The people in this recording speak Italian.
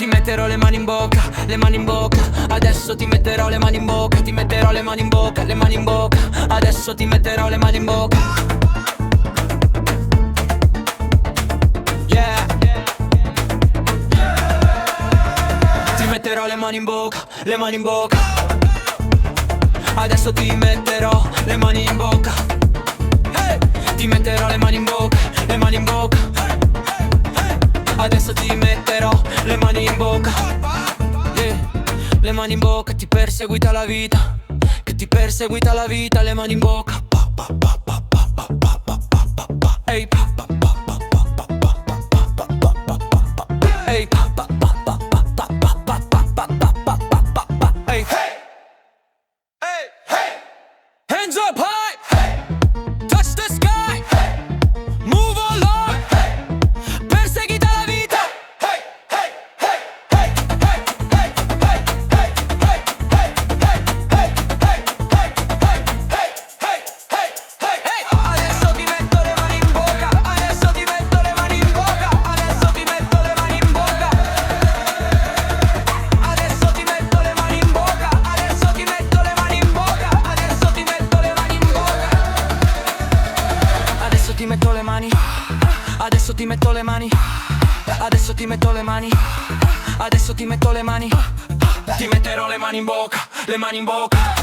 Ti metterò le mani in bocca, le mani in bocca. Adesso ti metterò le mani in bocca, ti metterò le mani in bocca, le mani in bocca. Adesso ti metterò le mani in bocca. Yeah. Ti metterò le mani in bocca, le mani in bocca. Adesso ti metterò le mani in bocca. Hey. Ti metterò le mani in bocca, le mani in bocca. Adesso ti metterò le mani in bocca. Yeah. Le mani in bocca, ti perseguita la vita, che ti perseguita la vita. Le mani in bocca. Ehi. Ehi. Hands up high, touch the sky, move along, perseguita la vita. Adesso ti metto le mani in bocca, adesso ti metto le mani in bocca, adesso ti metto le mani in bocca. Adesso ti metto le mani in bocca, adesso ti metto le mani in bocca, adesso ti metto le mani in bocca. Adesso ti metto le mani, adesso ti metto le mani, adesso ti metto le mani, adesso ti metto le mani. Ti metterò le mani in bocca, le mani in bocca.